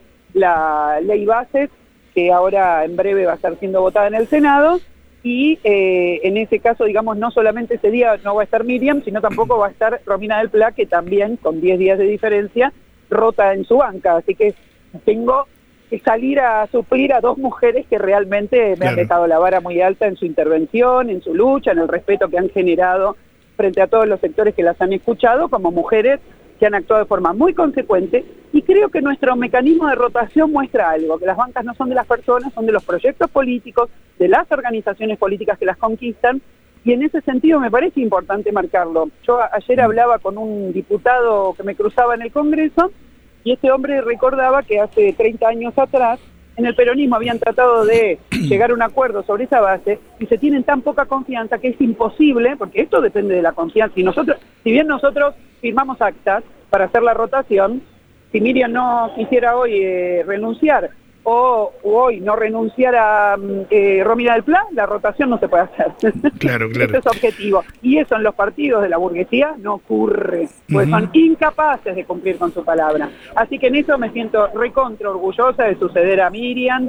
la ley Bases, que ahora en breve va a estar siendo votada en el Senado. Y eh, en ese caso, digamos, no solamente ese día no va a estar Miriam, sino tampoco va a estar Romina del Pla, que también, con diez días de diferencia, rota en su banca. Así que tengo que salir a suplir a dos mujeres que realmente me claro. han dejado la vara muy alta en su intervención, en su lucha, en el respeto que han generado frente a todos los sectores que las han escuchado, como mujeres que han actuado de forma muy consecuente, y creo que nuestro mecanismo de rotación muestra algo, que las bancas no son de las personas, son de los proyectos políticos, de las organizaciones políticas que las conquistan, y en ese sentido me parece importante marcarlo. Yo ayer hablaba con un diputado que me cruzaba en el Congreso, y este hombre recordaba que hace treinta años atrás, en el peronismo habían tratado de llegar a un acuerdo sobre esa base, y se tienen tan poca confianza que es imposible, porque esto depende de la confianza, y nosotros, si bien nosotros firmamos actas para hacer la rotación, si Miriam no quisiera hoy eh, renunciar o hoy no renunciar a eh, Romina del Pla, la rotación no se puede hacer. Claro, claro. Ese es objetivo. Y eso en los partidos de la burguesía no ocurre, pues Uh-huh. son incapaces de cumplir con su palabra. Así que en eso me siento recontra orgullosa de suceder a Miriam,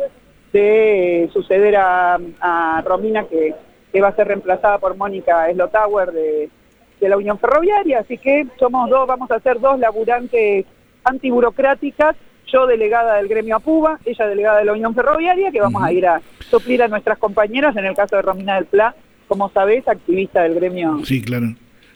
de suceder a, a Romina, que, que va a ser reemplazada por Mónica Slotauer de, de la Unión Ferroviaria. Así que somos dos, vamos a ser dos laburantes antiburocráticas, yo delegada del gremio APUBA, ella delegada de la Unión Ferroviaria, que vamos uh-huh. a ir a suplir a nuestras compañeras, en el caso de Romina del Pla, como sabés, activista del gremio sí, claro.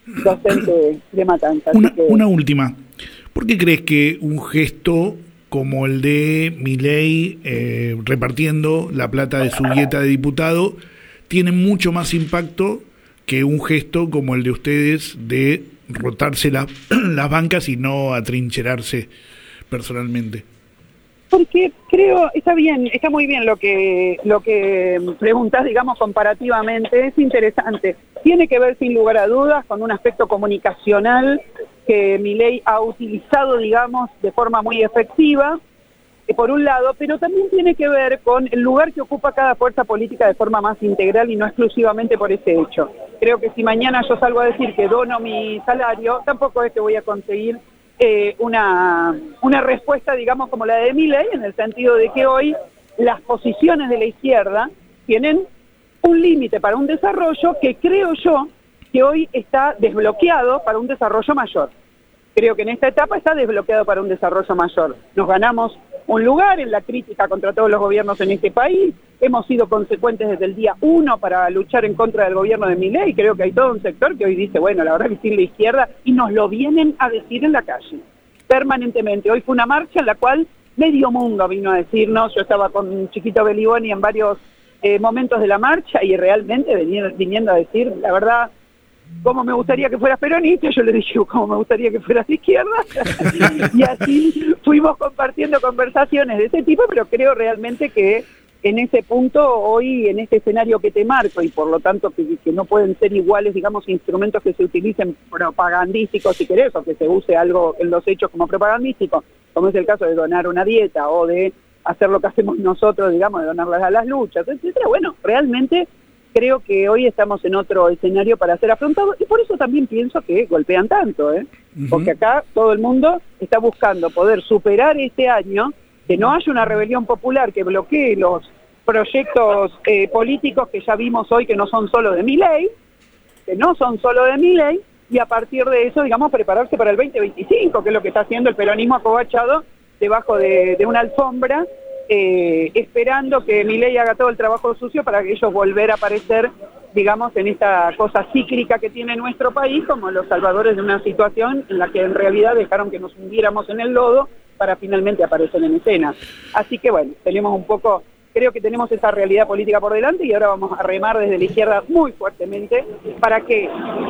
docente de Matanza. Una, que... una última, ¿por qué crees que un gesto como el de Milei eh, repartiendo la plata de su dieta de diputado tiene mucho más impacto que un gesto como el de ustedes de rotarse la, las bancas y no atrincherarse personalmente? Porque creo, está bien, está muy bien lo que lo que preguntas, digamos, comparativamente, es interesante. Tiene que ver, sin lugar a dudas, con un aspecto comunicacional que Milei ha utilizado, digamos, de forma muy efectiva, eh, por un lado, pero también tiene que ver con el lugar que ocupa cada fuerza política de forma más integral y no exclusivamente por ese hecho. Creo que si mañana yo salgo a decir que dono mi salario, tampoco es que voy a conseguir Eh, una, una respuesta, digamos, como la de Milei, en el sentido de que hoy las posiciones de la izquierda tienen un límite para un desarrollo que creo yo que hoy está desbloqueado para un desarrollo mayor. Creo que en esta etapa está desbloqueado para un desarrollo mayor. Nos ganamos un lugar en la crítica contra todos los gobiernos en este país, hemos sido consecuentes desde el día uno para luchar en contra del gobierno de Milei. Creo que hay todo un sector que hoy dice, bueno, la verdad que sin la izquierda, y nos lo vienen a decir en la calle, permanentemente. Hoy fue una marcha en la cual medio mundo vino a decirnos, yo estaba con Chiquito Beliboni en varios eh, momentos de la marcha y realmente venían, viniendo a decir, la verdad, cómo me gustaría que fueras peronista. Yo le dije, cómo me gustaría que fueras de izquierda. Y así fuimos compartiendo conversaciones de ese tipo, pero creo realmente que en ese punto, hoy, en este escenario que te marco, y por lo tanto que, que no pueden ser iguales, digamos, instrumentos que se utilicen propagandísticos, si querés, o que se use algo en los hechos como propagandístico, como es el caso de donar una dieta, o de hacer lo que hacemos nosotros, digamos, de donarlas a las luchas, etcétera. Bueno, realmente creo que hoy estamos en otro escenario para ser afrontados, y por eso también pienso que golpean tanto, ¿eh? Uh-huh. Porque acá todo el mundo está buscando poder superar este año, que no haya una rebelión popular que bloquee los proyectos eh, políticos que ya vimos hoy, que no son solo de Milei, que no son solo de Milei, y a partir de eso, digamos, prepararse para el veinte veinticinco, que es lo que está haciendo el peronismo acobachado debajo de, de una alfombra, Eh, esperando que Milei haga todo el trabajo sucio para que ellos volver a aparecer, digamos, en esta cosa cíclica que tiene nuestro país, como los salvadores de una situación en la que en realidad dejaron que nos hundiéramos en el lodo para finalmente aparecer en escena. Así que bueno, tenemos un poco, creo que tenemos esa realidad política por delante, y ahora vamos a remar desde la izquierda muy fuertemente para que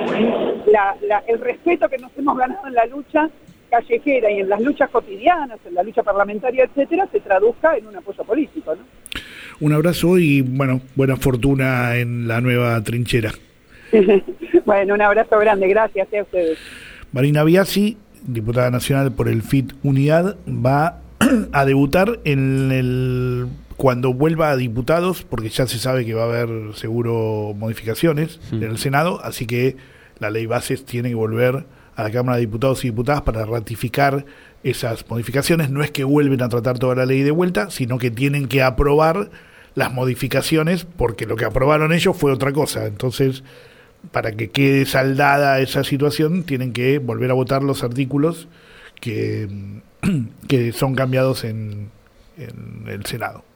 la, la, el respeto que nos hemos ganado en la lucha callejera y en las luchas cotidianas, en la lucha parlamentaria, etcétera, se traduzca en un apoyo político, ¿no? Un abrazo y, bueno, buena fortuna en la nueva trinchera. Bueno, un abrazo grande, gracias a ustedes. Marina Biasi, diputada nacional por el F I T Unidad, va a debutar en el cuando vuelva a diputados, porque ya se sabe que va a haber seguro modificaciones sí. en el Senado, así que la ley bases tiene que volver a la Cámara de Diputados y Diputadas para ratificar esas modificaciones. No es que vuelven a tratar toda la ley de vuelta, sino que tienen que aprobar las modificaciones, porque lo que aprobaron ellos fue otra cosa. Entonces, para que quede saldada esa situación, tienen que volver a votar los artículos que, que son cambiados en, en el Senado.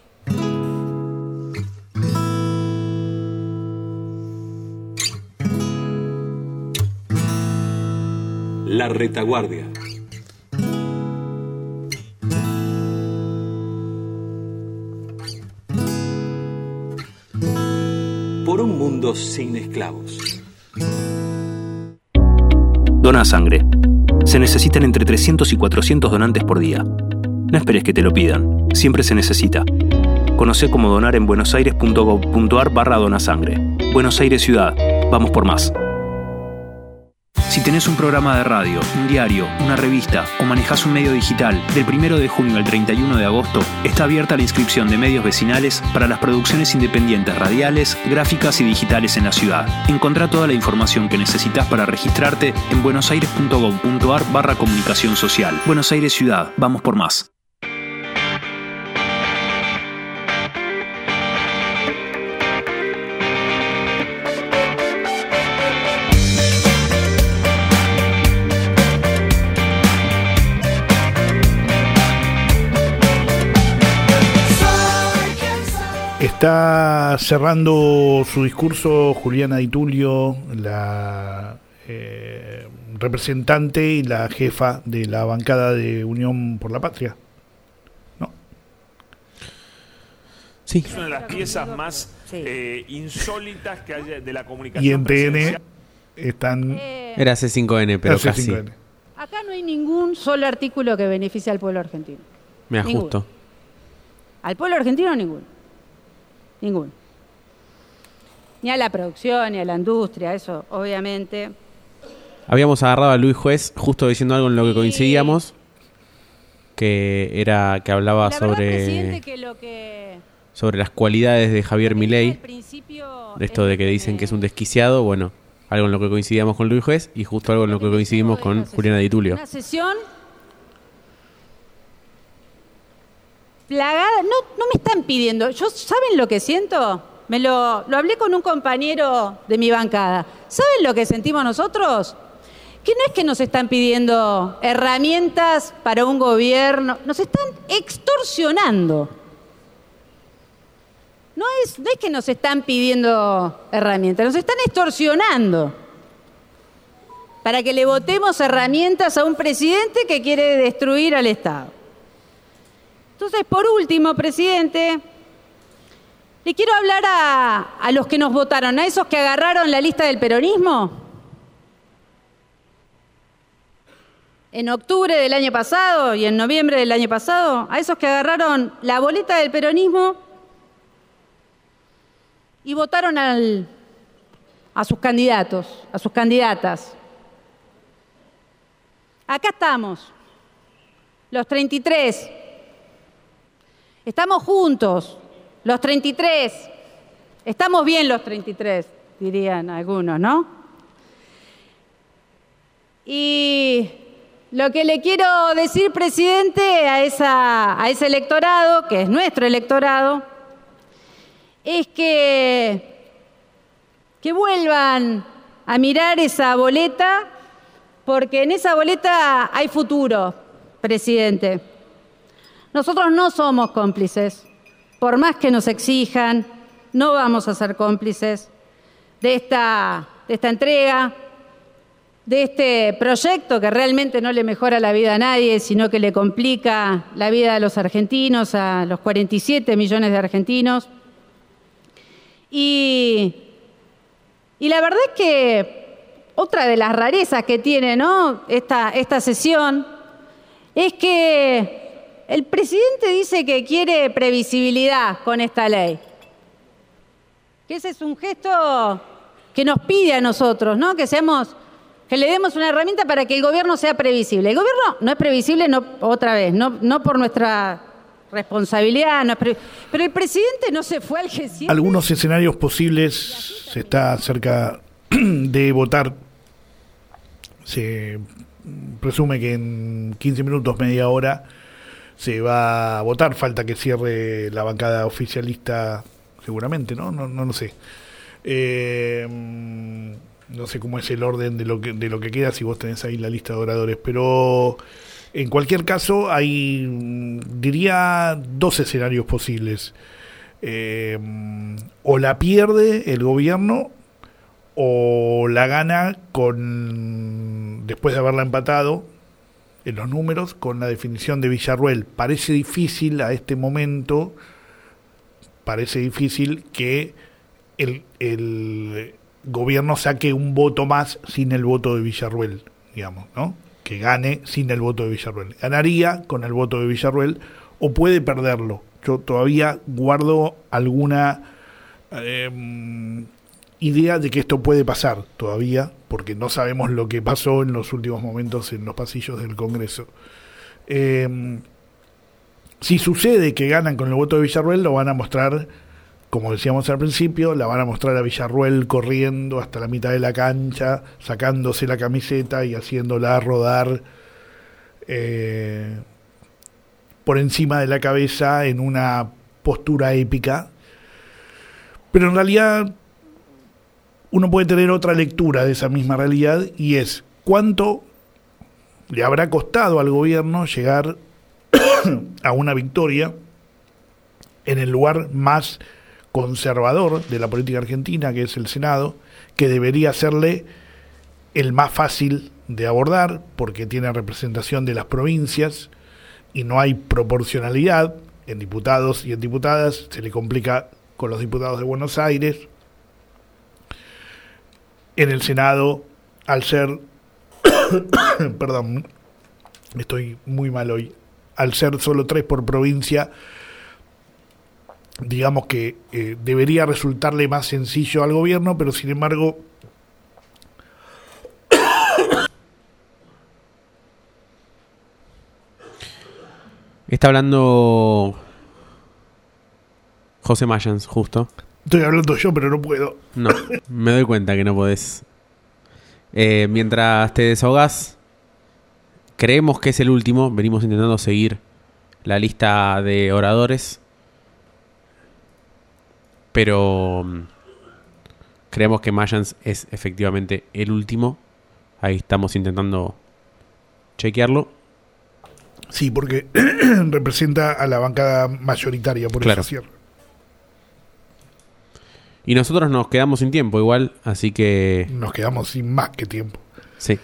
La Retaguardia. Por un mundo sin esclavos. Dona sangre. Se necesitan entre trescientos y cuatrocientos donantes por día. No esperes que te lo pidan. Siempre se necesita. Conocé cómo donar en buenosaires.gov.ar barra donasangre. Buenos Aires Ciudad. Vamos por más. Si tenés un programa de radio, un diario, una revista o manejás un medio digital, del primero de junio al treinta y uno de agosto está abierta la inscripción de medios vecinales para las producciones independientes radiales, gráficas y digitales en la ciudad. Encontrá toda la información que necesitas para registrarte en buenosaires.gov.ar barra comunicación social. Buenos Aires Ciudad, vamos por más. Está cerrando su discurso Juliana Di Tulio, la eh, representante y la jefa de la bancada de Unión por la Patria. ¿No? Sí. Es una de las piezas más eh, insólitas que hay de la comunicación. Y en T N están... Era C cinco N, pero C casi. cinco N. Acá no hay ningún solo artículo que beneficie al pueblo argentino. Me ajusto. Ninguno. Al pueblo argentino ninguno. Ninguno. Ni a la producción, ni a la industria, eso obviamente. Habíamos agarrado a Luis Juez justo diciendo algo en lo que coincidíamos, que era que hablaba La sobre verdad, presidente, que lo que sobre las cualidades de Javier Milei, de esto de que dicen que es un desquiciado, bueno, algo en lo que coincidíamos con Luis Juez y justo algo en lo que coincidimos con Juliana Di Tulio. Una sesión plagada, no, no me están pidiendo, yo, ¿saben lo que siento? Me lo, lo hablé con un compañero de mi bancada. ¿Saben lo que sentimos nosotros? Que no es que nos están pidiendo herramientas para un gobierno, nos están extorsionando. No es, no es que nos están pidiendo herramientas, nos están extorsionando para que le votemos herramientas a un presidente que quiere destruir al Estado. Entonces, por último, presidente, le quiero hablar a, a los que nos votaron, a esos que agarraron la lista del peronismo en octubre del año pasado y en noviembre del año pasado, a esos que agarraron la boleta del peronismo y votaron al, a sus candidatos, a sus candidatas. Acá estamos, los treinta y tres. Estamos juntos, los treinta y tres. Estamos bien los treinta y tres, dirían algunos, ¿no? Y lo que le quiero decir, presidente, a, esa, a ese electorado, que es nuestro electorado, es que, que vuelvan a mirar esa boleta, porque en esa boleta hay futuro, presidente. Nosotros no somos cómplices, por más que nos exijan, no vamos a ser cómplices de esta, de esta entrega, de este proyecto que realmente no le mejora la vida a nadie, sino que le complica la vida a los argentinos, a los cuarenta y siete millones de argentinos. Y, y la verdad es que otra de las rarezas que tiene, ¿no?, esta, esta sesión es que el presidente dice que quiere previsibilidad con esta ley. Que ese es un gesto que nos pide a nosotros, ¿no?, que seamos, que le demos una herramienta para que el gobierno sea previsible. El gobierno no es previsible, no, otra vez, no, no por nuestra responsabilidad, no es pre... pero el presidente no se fue al G siete. Algunos escenarios posibles se está cerca de votar. Se presume que en quince minutos, media hora, se va a votar. Falta que cierre la bancada oficialista, seguramente, ¿no? No, no lo sé. Eh, no sé cómo es el orden de lo que de lo que queda, si vos tenés ahí la lista de oradores, pero en cualquier caso hay, diría, dos escenarios posibles. Eh, o la pierde el gobierno o la gana con, después de haberla empatado en los números, con la definición de Villarruel. Parece difícil a este momento, parece difícil que el, el gobierno saque un voto más sin el voto de Villarruel, digamos, ¿no? Que gane sin el voto de Villarruel. Ganaría con el voto de Villarruel o puede perderlo. Yo todavía guardo alguna eh, idea de que esto puede pasar todavía, porque no sabemos lo que pasó en los últimos momentos en los pasillos del Congreso. Eh, si sucede que ganan con el voto de Villarruel, lo van a mostrar, como decíamos al principio, la van a mostrar a Villarruel corriendo hasta la mitad de la cancha, sacándose la camiseta y haciéndola rodar eh, por encima de la cabeza en una postura épica. Pero en realidad uno puede tener otra lectura de esa misma realidad, y es cuánto le habrá costado al gobierno llegar a una victoria en el lugar más conservador de la política argentina, que es el Senado, que debería serle el más fácil de abordar porque tiene representación de las provincias y no hay proporcionalidad en diputados y en diputadas. Se le complica con los diputados de Buenos Aires. En el Senado, al ser perdón, estoy muy mal hoy, al ser solo tres por provincia, digamos que eh, debería resultarle más sencillo al gobierno, pero sin embargo está hablando José Mayans, justo. Estoy hablando yo, pero no puedo. No, me doy cuenta que no podés. Eh, mientras te desahogás, creemos que es el último. Venimos intentando seguir la lista de oradores, pero um, creemos que Mayans es efectivamente el último. Ahí estamos intentando chequearlo. Sí, porque representa a la bancada mayoritaria, por claro. eso cierra. Y nosotros nos quedamos sin tiempo igual, así que... Nos quedamos sin más que tiempo. Sí.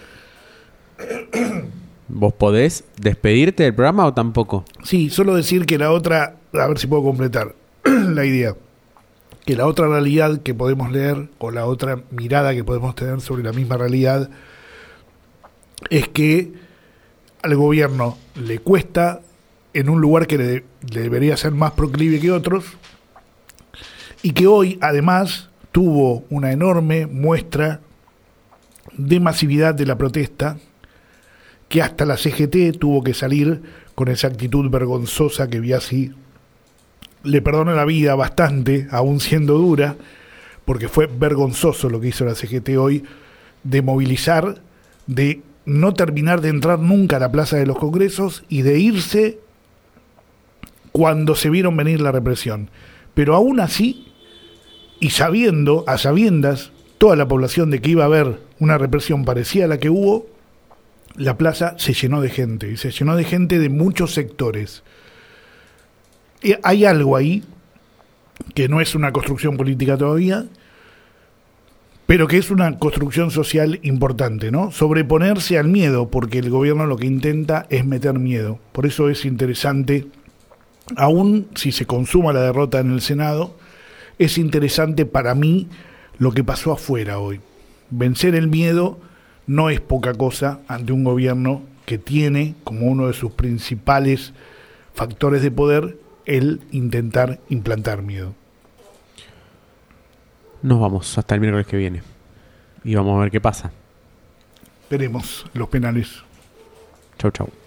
¿Vos podés despedirte del programa o tampoco? Sí, solo decir que la otra... A ver si puedo completar la idea. Que la otra realidad que podemos leer, o la otra mirada que podemos tener sobre la misma realidad, es que al gobierno le cuesta, en un lugar que le, le debería ser más proclive que otros, y que hoy además tuvo una enorme muestra de masividad de la protesta, que hasta la C G T tuvo que salir con esa actitud vergonzosa que Biasi le perdona la vida bastante, aún siendo dura, porque fue vergonzoso lo que hizo la C G T hoy, de movilizar, de no terminar de entrar nunca a la Plaza de los Congresos y de irse cuando se vieron venir la represión. Pero aún así, y sabiendo, a sabiendas, toda la población de que iba a haber una represión parecida a la que hubo, la plaza se llenó de gente, y se llenó de gente de muchos sectores. Y hay algo ahí, que no es una construcción política todavía, pero que es una construcción social importante, ¿no? Sobreponerse al miedo, porque el gobierno lo que intenta es meter miedo. Por eso es interesante, aún si se consuma la derrota en el Senado, es interesante para mí lo que pasó afuera hoy. Vencer el miedo no es poca cosa ante un gobierno que tiene como uno de sus principales factores de poder el intentar implantar miedo. Nos vamos hasta el miércoles que viene y vamos a ver qué pasa. Veremos los penales. Chau, chau.